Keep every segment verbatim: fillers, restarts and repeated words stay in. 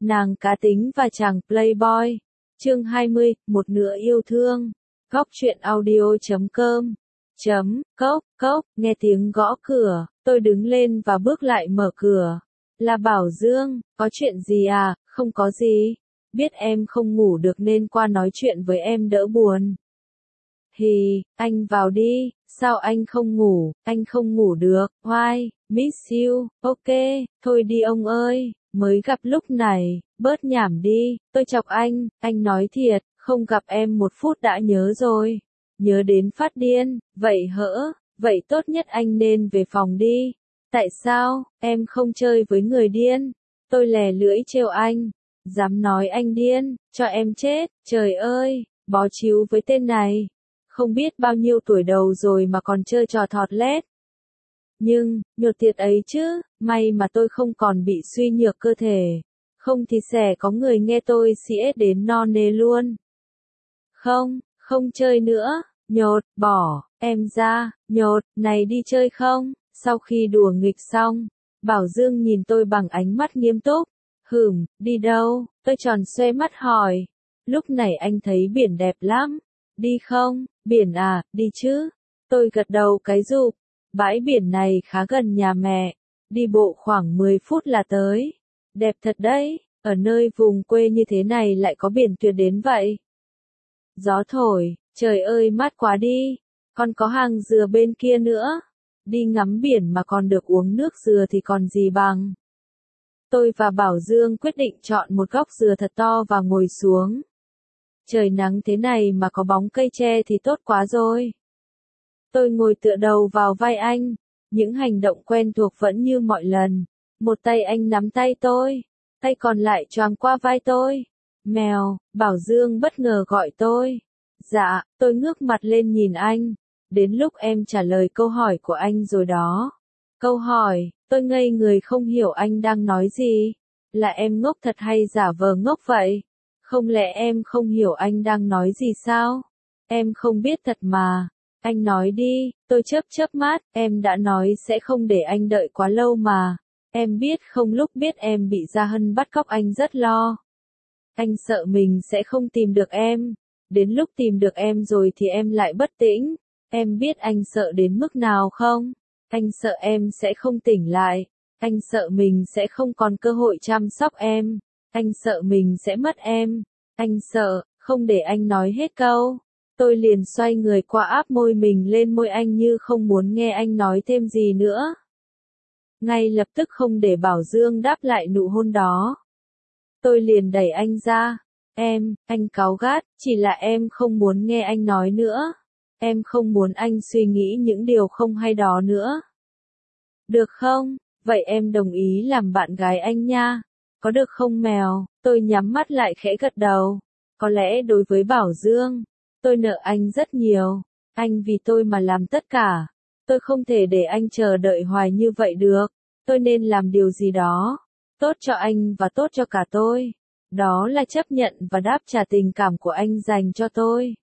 Nàng cá tính và chàng playboy. Chương hai mươi, một nửa yêu thương. Góc truyện audio chấm com. Chấm, cốc, cốc, nghe tiếng gõ cửa, tôi đứng lên và bước lại mở cửa. Là Bảo Dương, có chuyện gì à? Không có gì. Biết em không ngủ được nên qua nói chuyện với em đỡ buồn. Hì, anh vào đi, sao anh không ngủ, anh không ngủ được, why, miss you, ok, thôi đi ông ơi, mới gặp lúc này, bớt nhảm đi, tôi chọc anh, anh nói thiệt, không gặp em một phút đã nhớ rồi, nhớ đến phát điên, vậy hỡ, vậy tốt nhất anh nên về phòng đi, tại sao, em không chơi với người điên, tôi lè lưỡi trêu anh, dám nói anh điên, cho em chết, trời ơi, bó chíu với tên này. Không biết bao nhiêu tuổi đầu rồi mà còn chơi trò thọt lét. Nhưng, nhột tiệt ấy chứ, may mà tôi không còn bị suy nhược cơ thể. Không thì sẽ có người nghe tôi xỉa đến non nê luôn. Không, không chơi nữa, nhột, bỏ, em ra, nhột, này đi chơi không? Sau khi đùa nghịch xong, Bảo Dương nhìn tôi bằng ánh mắt nghiêm túc. Hửm, đi đâu? Tôi tròn xoe mắt hỏi. Lúc này anh thấy biển đẹp lắm. Đi không? Biển à, đi chứ. Tôi gật đầu cái rụp. Bãi biển này khá gần nhà mẹ. Đi bộ khoảng mười phút là tới. Đẹp thật đấy, ở nơi vùng quê như thế này lại có biển tuyệt đến vậy. Gió thổi, trời ơi mát quá đi. Còn có hàng dừa bên kia nữa. Đi ngắm biển mà còn được uống nước dừa thì còn gì bằng. Tôi và Bảo Dương quyết định chọn một góc dừa thật to và ngồi xuống. Trời nắng thế này mà có bóng cây tre thì tốt quá rồi. Tôi ngồi tựa đầu vào vai anh, những hành động quen thuộc vẫn như mọi lần. Một tay anh nắm tay tôi, tay còn lại choàng qua vai tôi. Mèo, Bảo Dương bất ngờ gọi tôi. Dạ, tôi ngước mặt lên nhìn anh. Đến lúc em trả lời câu hỏi của anh rồi đó. Câu hỏi, tôi ngây người không hiểu anh đang nói gì. Là em ngốc thật hay giả vờ ngốc vậy? Không lẽ em không hiểu anh đang nói gì sao? Em không biết thật mà. Anh nói đi, tôi chớp chớp mắt, em đã nói sẽ không để anh đợi quá lâu mà. Em biết không, lúc biết em bị Gia Hân bắt cóc anh rất lo. Anh sợ mình sẽ không tìm được em. Đến lúc tìm được em rồi thì em lại bất tĩnh. Em biết anh sợ đến mức nào không? Anh sợ em sẽ không tỉnh lại. Anh sợ mình sẽ không còn cơ hội chăm sóc em. Anh sợ mình sẽ mất em. Anh sợ, không để anh nói hết câu. Tôi liền xoay người qua áp môi mình lên môi anh như không muốn nghe anh nói thêm gì nữa. Ngay lập tức không để Bảo Dương đáp lại nụ hôn đó. Tôi liền đẩy anh ra. Em, anh cáu gắt, chỉ là em không muốn nghe anh nói nữa. Em không muốn anh suy nghĩ những điều không hay đó nữa. Được không? Vậy em đồng ý làm bạn gái anh nha. Có được không mèo? Tôi nhắm mắt lại khẽ gật đầu. Có lẽ đối với Bảo Dương, tôi nợ anh rất nhiều. Anh vì tôi mà làm tất cả. Tôi không thể để anh chờ đợi hoài như vậy được. Tôi nên làm điều gì đó. Tốt cho anh và tốt cho cả tôi. Đó là chấp nhận và đáp trả tình cảm của anh dành cho tôi.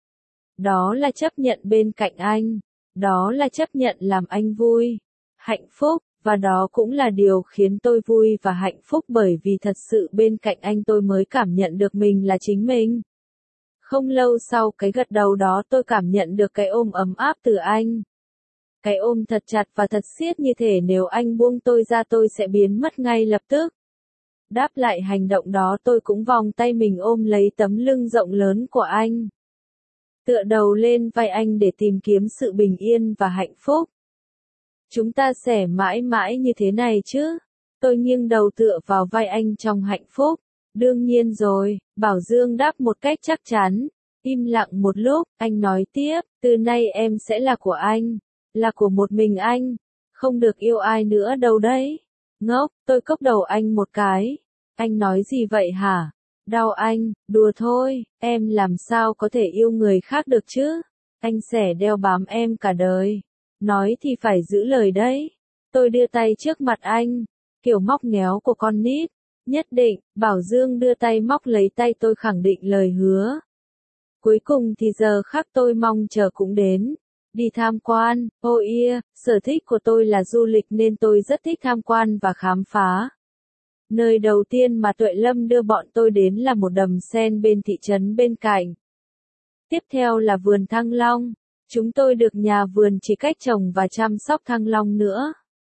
Đó là chấp nhận bên cạnh anh. Đó là chấp nhận làm anh vui, hạnh phúc. Và đó cũng là điều khiến tôi vui và hạnh phúc, bởi vì thật sự bên cạnh anh tôi mới cảm nhận được mình là chính mình. Không lâu sau cái gật đầu đó tôi cảm nhận được cái ôm ấm áp từ anh. Cái ôm thật chặt và thật siết như thể nếu anh buông tôi ra tôi sẽ biến mất ngay lập tức. Đáp lại hành động đó tôi cũng vòng tay mình ôm lấy tấm lưng rộng lớn của anh. Tựa đầu lên vai anh để tìm kiếm sự bình yên và hạnh phúc. Chúng ta sẽ mãi mãi như thế này chứ? Tôi nghiêng đầu tựa vào vai anh trong hạnh phúc. Đương nhiên rồi, Bảo Dương đáp một cách chắc chắn. Im lặng một lúc, anh nói tiếp, từ nay em sẽ là của anh. Là của một mình anh. Không được yêu ai nữa đâu đấy. Ngốc, tôi cốc đầu anh một cái. Anh nói gì vậy hả? Đau anh, đùa thôi, em làm sao có thể yêu người khác được chứ? Anh sẽ đeo bám em cả đời. Nói thì phải giữ lời đấy. Tôi đưa tay trước mặt anh, kiểu móc ngéo của con nít. Nhất định, Bảo Dương đưa tay móc lấy tay tôi khẳng định lời hứa. Cuối cùng thì giờ khắc tôi mong chờ cũng đến. Đi tham quan, oh yeah, sở thích của tôi là du lịch nên tôi rất thích tham quan và khám phá. Nơi đầu tiên mà Tuệ Lâm đưa bọn tôi đến là một đầm sen bên thị trấn bên cạnh. Tiếp theo là vườn thanh long. Chúng tôi được nhà vườn chỉ cách trồng và chăm sóc thanh long nữa.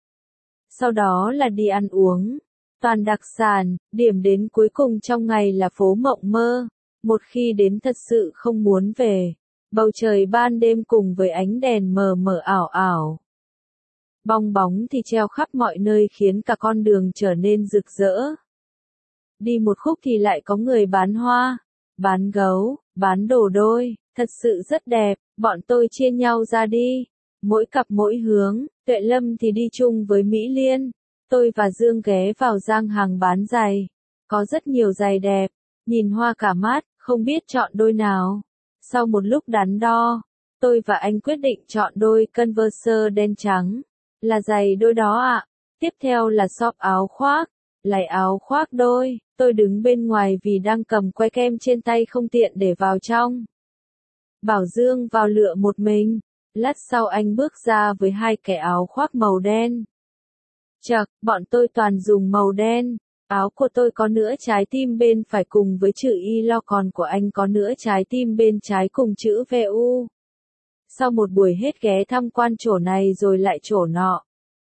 Sau đó là đi ăn uống. Toàn đặc sản, điểm đến cuối cùng trong ngày là phố Mộng Mơ. Một khi đến thật sự không muốn về. Bầu trời ban đêm cùng với ánh đèn mờ mờ ảo ảo. Bong bóng thì treo khắp mọi nơi khiến cả con đường trở nên rực rỡ. Đi một khúc thì lại có người bán hoa, bán gấu, bán đồ đôi, thật sự rất đẹp, bọn tôi chia nhau ra đi. Mỗi cặp mỗi hướng, Tuệ Lâm thì đi chung với Mỹ Liên. Tôi và Dương ghé vào gian hàng bán giày. Có rất nhiều giày đẹp, nhìn hoa cả mắt, không biết chọn đôi nào. Sau một lúc đắn đo, tôi và anh quyết định chọn đôi Converse đen trắng. Là giày đôi đó ạ. À. Tiếp theo là shop áo khoác. Lấy áo khoác đôi, tôi đứng bên ngoài vì đang cầm que kem trên tay không tiện để vào trong. Bảo Dương vào lựa một mình. Lát sau anh bước ra với hai cái áo khoác màu đen. Chậc, bọn tôi toàn dùng màu đen. Áo của tôi có nửa trái tim bên phải cùng với chữ Y lo, còn của anh có nửa trái tim bên trái cùng chữ vê u. Sau một buổi hết ghé tham quan chỗ này rồi lại chỗ nọ.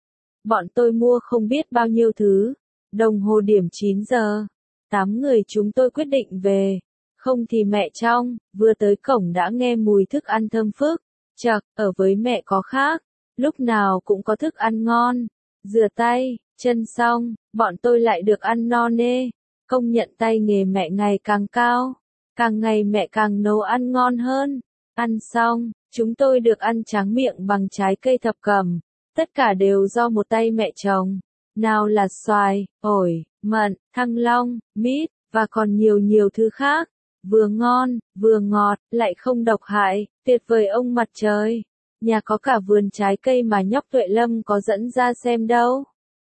Bọn tôi mua không biết bao nhiêu thứ. Đồng hồ điểm chín giờ. Tám người chúng tôi quyết định về. Không thì mẹ trong, vừa tới cổng đã nghe mùi thức ăn thơm phức. Chậc, ở với mẹ có khác. Lúc nào cũng có thức ăn ngon. Rửa tay, chân xong, bọn tôi lại được ăn no nê. Công nhận tay nghề mẹ ngày càng cao. Càng ngày mẹ càng nấu ăn ngon hơn. Ăn xong, chúng tôi được ăn tráng miệng bằng trái cây thập cẩm. Tất cả đều do một tay mẹ trồng. Nào là xoài, ổi, mận, thanh long, mít, và còn nhiều nhiều thứ khác. Vừa ngon, vừa ngọt, lại không độc hại, tuyệt vời ông mặt trời. Nhà có cả vườn trái cây mà nhóc Tuệ Lâm có dẫn ra xem đâu.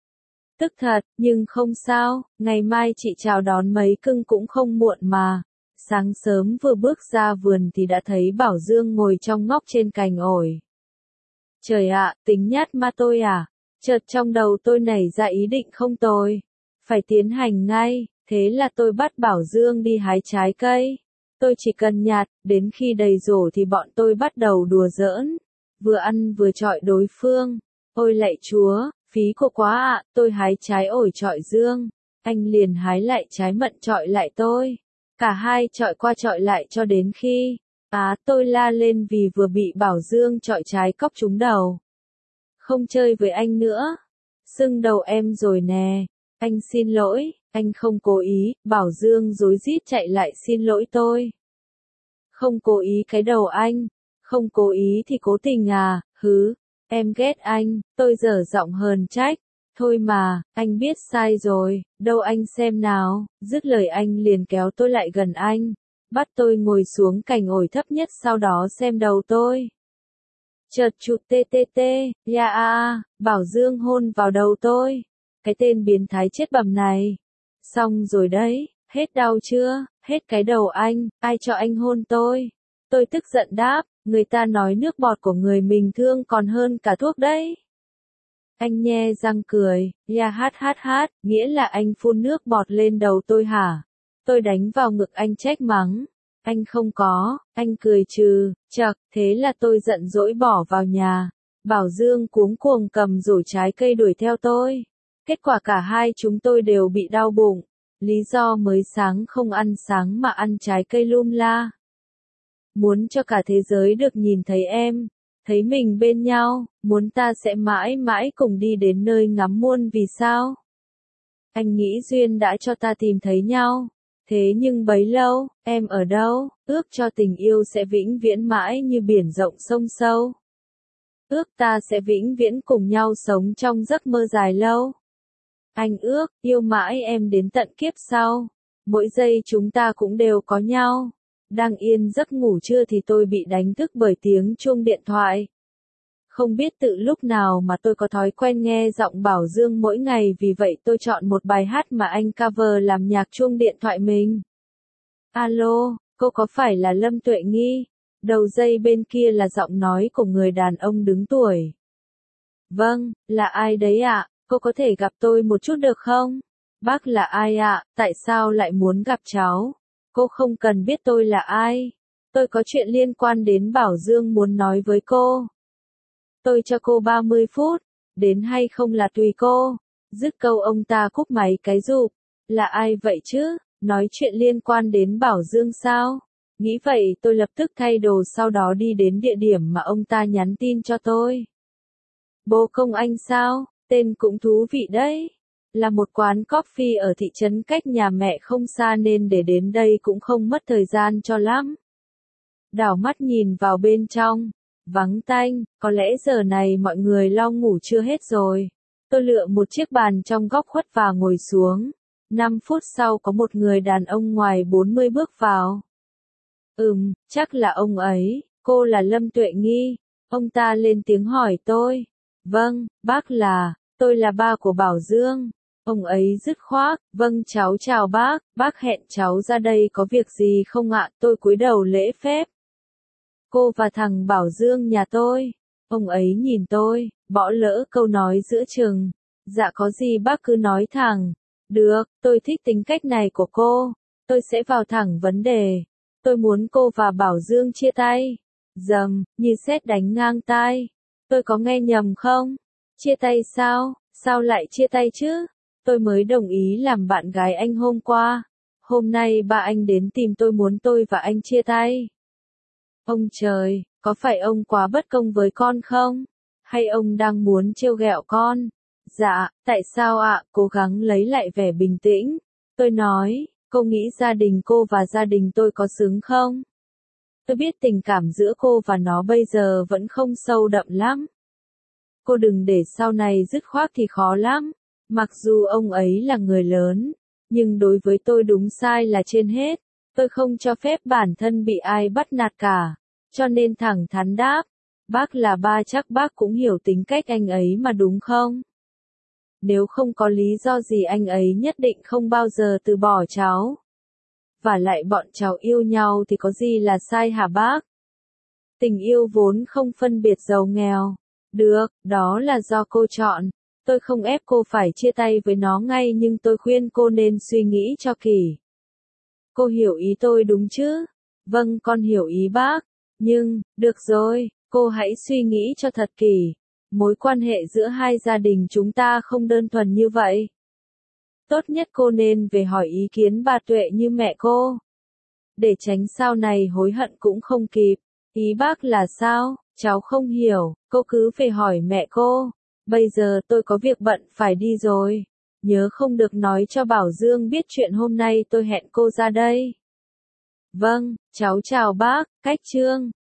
Tức thật, nhưng không sao, ngày mai chị chào đón mấy cưng cũng không muộn mà. Sáng sớm vừa bước ra vườn thì đã thấy Bảo Dương ngồi trong ngóc trên cành ổi. Trời ạ, tính nhát ma tôi à? Chợt trong đầu tôi nảy ra ý định không tồi. Phải tiến hành ngay, thế là tôi bắt Bảo Dương đi hái trái cây. Tôi chỉ cần nhặt, đến khi đầy rổ thì bọn tôi bắt đầu đùa giỡn. Vừa ăn vừa chọi đối phương. Ôi lạy chúa, phí của quá ạ, à, tôi hái trái ổi chọi Dương. Anh liền hái lại trái mận chọi lại tôi. Cả hai chọi qua chọi lại cho đến khi, á, tôi la lên vì vừa bị Bảo Dương chọi trái cóc trúng đầu. Không chơi với anh nữa. Sưng đầu em rồi nè. Anh xin lỗi, anh không cố ý. Bảo Dương rối rít chạy lại xin lỗi tôi. Không cố ý cái đầu anh. Không cố ý thì cố tình à, hứ. Em ghét anh, tôi dở giọng hờn trách. Thôi mà, anh biết sai rồi, đâu anh xem nào. Dứt lời anh liền kéo tôi lại gần anh. Bắt tôi ngồi xuống cành ổi thấp nhất, sau đó xem đầu tôi. Chợt chụp tê tê tê, ya a, Bảo Dương hôn vào đầu tôi. Cái tên biến thái chết bầm này. Xong rồi đấy, hết đau chưa, hết cái đầu anh, ai cho anh hôn tôi. Tôi tức giận đáp, người ta nói nước bọt của người mình thương còn hơn cả thuốc đấy. Anh nhe răng cười, ya hát hát hát, nghĩa là anh phun nước bọt lên đầu tôi hả? Tôi đánh vào ngực anh trách mắng. Anh không có, anh cười trừ, chậc, thế là tôi giận dỗi bỏ vào nhà. Bảo Dương cuống cuồng cầm rổ trái cây đuổi theo tôi. Kết quả cả hai chúng tôi đều bị đau bụng. Lý do mới sáng không ăn sáng mà ăn trái cây lum la. Muốn cho cả thế giới được nhìn thấy em, thấy mình bên nhau, muốn ta sẽ mãi mãi cùng đi đến nơi ngắm muôn vì sao. Anh nghĩ duyên đã cho ta tìm thấy nhau. Thế nhưng bấy lâu, em ở đâu, ước cho tình yêu sẽ vĩnh viễn mãi như biển rộng sông sâu. Ước ta sẽ vĩnh viễn cùng nhau sống trong giấc mơ dài lâu. Anh ước, yêu mãi em đến tận kiếp sau. Mỗi giây chúng ta cũng đều có nhau. Đang yên giấc ngủ trưa thì tôi bị đánh thức bởi tiếng chuông điện thoại. Không biết tự lúc nào mà tôi có thói quen nghe giọng Bảo Dương mỗi ngày, vì vậy tôi chọn một bài hát mà anh cover làm nhạc chuông điện thoại mình. Alo, cô có phải là Lâm Tuệ Nghi? Đầu dây bên kia là giọng nói của người đàn ông đứng tuổi. Vâng, là ai đấy ạ? À? Cô có thể gặp tôi một chút được không? Bác là ai ạ, tại sao lại muốn gặp cháu? Cô không cần biết tôi là ai. Tôi có chuyện liên quan đến Bảo Dương muốn nói với cô. Tôi cho cô ba mươi phút, đến hay không là tùy cô. Dứt câu ông ta cúp máy cái rụp. Là ai vậy chứ? Nói chuyện liên quan đến Bảo Dương sao? Nghĩ vậy tôi lập tức thay đồ sau đó đi đến địa điểm mà ông ta nhắn tin cho tôi. Bố công anh sao? Tên cũng thú vị đấy. Là một quán coffee ở thị trấn cách nhà mẹ không xa nên để đến đây cũng không mất thời gian cho lắm. Đảo mắt nhìn vào bên trong. Vắng tanh, có lẽ giờ này mọi người lo ngủ chưa hết rồi. Tôi lựa một chiếc bàn trong góc khuất và ngồi xuống. Năm phút sau có một người đàn ông ngoài bốn mươi bước vào. Ừm, chắc là ông ấy, cô là Lâm Tuệ Nghi. Ông ta lên tiếng hỏi tôi. Vâng, bác là, tôi là ba của Bảo Dương. Ông ấy dứt khoát, vâng cháu chào bác, bác hẹn cháu ra đây có việc gì không ạ? Tôi cúi đầu lễ phép. Cô và thằng Bảo Dương nhà tôi. Ông ấy nhìn tôi, bỏ lỡ câu nói giữa chừng. Dạ có gì bác cứ nói thẳng. Được, tôi thích tính cách này của cô. Tôi sẽ vào thẳng vấn đề. Tôi muốn cô và Bảo Dương chia tay. Dầm, như sét đánh ngang tai. Tôi có nghe nhầm không? Chia tay sao? Sao lại chia tay chứ? Tôi mới đồng ý làm bạn gái anh hôm qua. Hôm nay ba anh đến tìm tôi muốn tôi và anh chia tay. Ông trời, có phải ông quá bất công với con không? Hay ông đang muốn trêu ghẹo con? Dạ, tại sao ạ? Cố gắng lấy lại vẻ bình tĩnh. Tôi nói, cô nghĩ gia đình cô và gia đình tôi có xứng không? Tôi biết tình cảm giữa cô và nó bây giờ vẫn không sâu đậm lắm. Cô đừng để sau này dứt khoát thì khó lắm. Mặc dù ông ấy là người lớn, nhưng đối với tôi đúng sai là trên hết. Tôi không cho phép bản thân bị ai bắt nạt cả. Cho nên thẳng thắn đáp. Bác là ba chắc bác cũng hiểu tính cách anh ấy mà đúng không? Nếu không có lý do gì anh ấy nhất định không bao giờ từ bỏ cháu. Và lại bọn cháu yêu nhau thì có gì là sai hả bác? Tình yêu vốn không phân biệt giàu nghèo. Được, đó là do cô chọn. Tôi không ép cô phải chia tay với nó ngay nhưng tôi khuyên cô nên suy nghĩ cho kỹ. Cô hiểu ý tôi đúng chứ? Vâng, con hiểu ý bác. Nhưng, được rồi, cô hãy suy nghĩ cho thật kỹ. Mối quan hệ giữa hai gia đình chúng ta không đơn thuần như vậy. Tốt nhất cô nên về hỏi ý kiến bà Tuệ như mẹ cô. Để tránh sau này hối hận cũng không kịp. Ý bác là sao? Cháu không hiểu, cô cứ về hỏi mẹ cô. Bây giờ tôi có việc bận phải đi rồi. Nhớ không được nói cho Bảo Dương biết chuyện hôm nay tôi hẹn cô ra đây. Vâng, cháu chào bác, Cách Trương.